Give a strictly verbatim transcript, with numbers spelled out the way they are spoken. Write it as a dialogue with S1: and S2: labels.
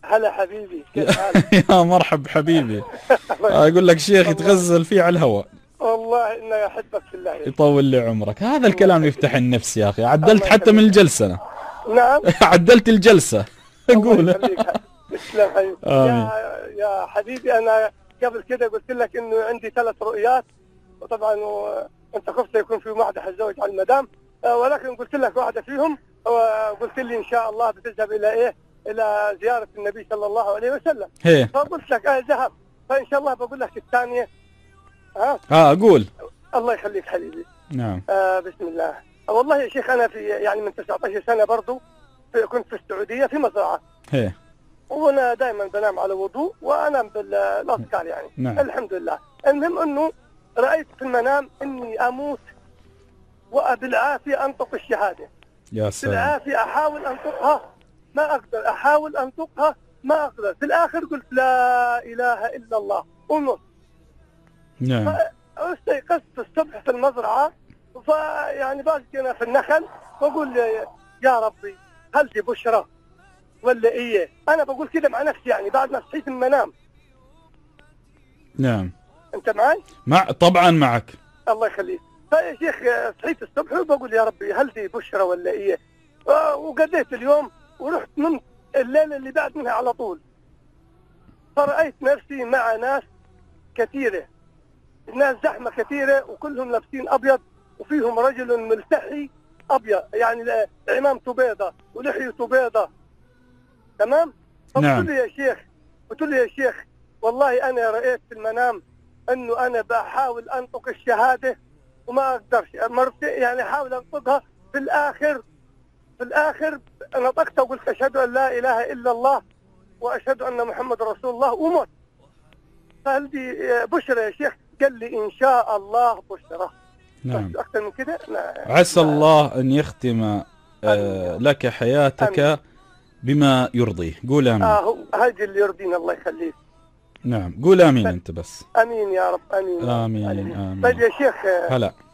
S1: هلا حبيبي، كيف حالك؟
S2: يا مرحب حبيبي. اقول لك شيخ يتغزل فيه على الهواء.
S1: والله اني احبك في الله.
S2: يطول لي عمرك، هذا الكلام يفتح النفس يا اخي. عدلت
S1: الله
S2: حتى من
S1: يخليك.
S2: الجلسة أنا.
S1: نعم.
S2: عدلت الجلسة.
S1: الله
S2: اقول
S1: يخليك. تسلم حبيبي.
S2: آمين.
S1: يا يا حبيبي، انا قبل كده قلت لك انه عندي ثلاث رؤيات، وطبعا انت خفت يكون في واحده حتزوج على المدام، ولكن قلت لك واحده فيهم، وقلت لي ان شاء الله بتذهب الى ايه؟ الى زياره النبي صلى الله عليه وسلم.
S2: هي.
S1: فقلت لك اه ذهب، فان شاء الله بقول لك الثانيه. ها؟
S2: اه اقول.
S1: الله يخليك حبيبي.
S2: نعم.
S1: آه بسم الله. والله يا شيخ انا في يعني من تسعة عشر سنه برضو في كنت في السعوديه في مزرعه.
S2: هي.
S1: وانا دائما بنام على وضوء وانام بالاذكار يعني.
S2: نعم.
S1: الحمد لله. المهم انه رايت في المنام اني اموت وبالعافيه انطق الشهاده.
S2: يا سلام.
S1: بالعافيه احاول انطقها ما اقدر، احاول انطقها ما اقدر، في الاخر قلت لا اله الا الله ومت.
S2: نعم.
S1: استيقظت الصبح في المزرعه، فيعني باقي انا في النخل، بقول يا ربي هل دي بشرى ولا ايه؟ انا بقول كده مع نفسي يعني بعد ما صحيت من المنام.
S2: نعم.
S1: انت معي؟
S2: مع طبعا معك.
S1: الله يخليك. فيا شيخ صحيت الصبح وبقول يا ربي هل دي بشرى ولا ايه؟ وقضيت اليوم ورحت نمت الليله اللي بعد منها على طول. فرأيت نفسي مع ناس كثيره، ناس زحمه كثيره وكلهم لابسين ابيض، وفيهم رجل ملتحي ابيض يعني عمامته بيضه ولحيته بيضه. تمام؟
S2: نعم.
S1: فقلت له يا شيخ، قلت له يا شيخ والله انا رأيت في المنام انه انا بحاول انطق الشهاده وما اقدرش مرتين، يعني احاول انطقها، في الاخر في الاخر نطقتها وقلت اشهد ان لا اله الا الله واشهد ان محمد رسول الله ومت. فهل دي بشرى يا شيخ؟ قال لي ان شاء الله بشرى.
S2: نعم.
S1: اكثر من كده
S2: عسى الله ان يختم آه لك حياتك أمين. بما يرضيه. قول امين.
S1: اه هاجي اللي يرضينا الله يخليك.
S2: نعم قول امين انت بس.
S1: امين يا رب. امين
S2: امين امين, آمين.
S1: طيب يا شيخ.
S2: هلا.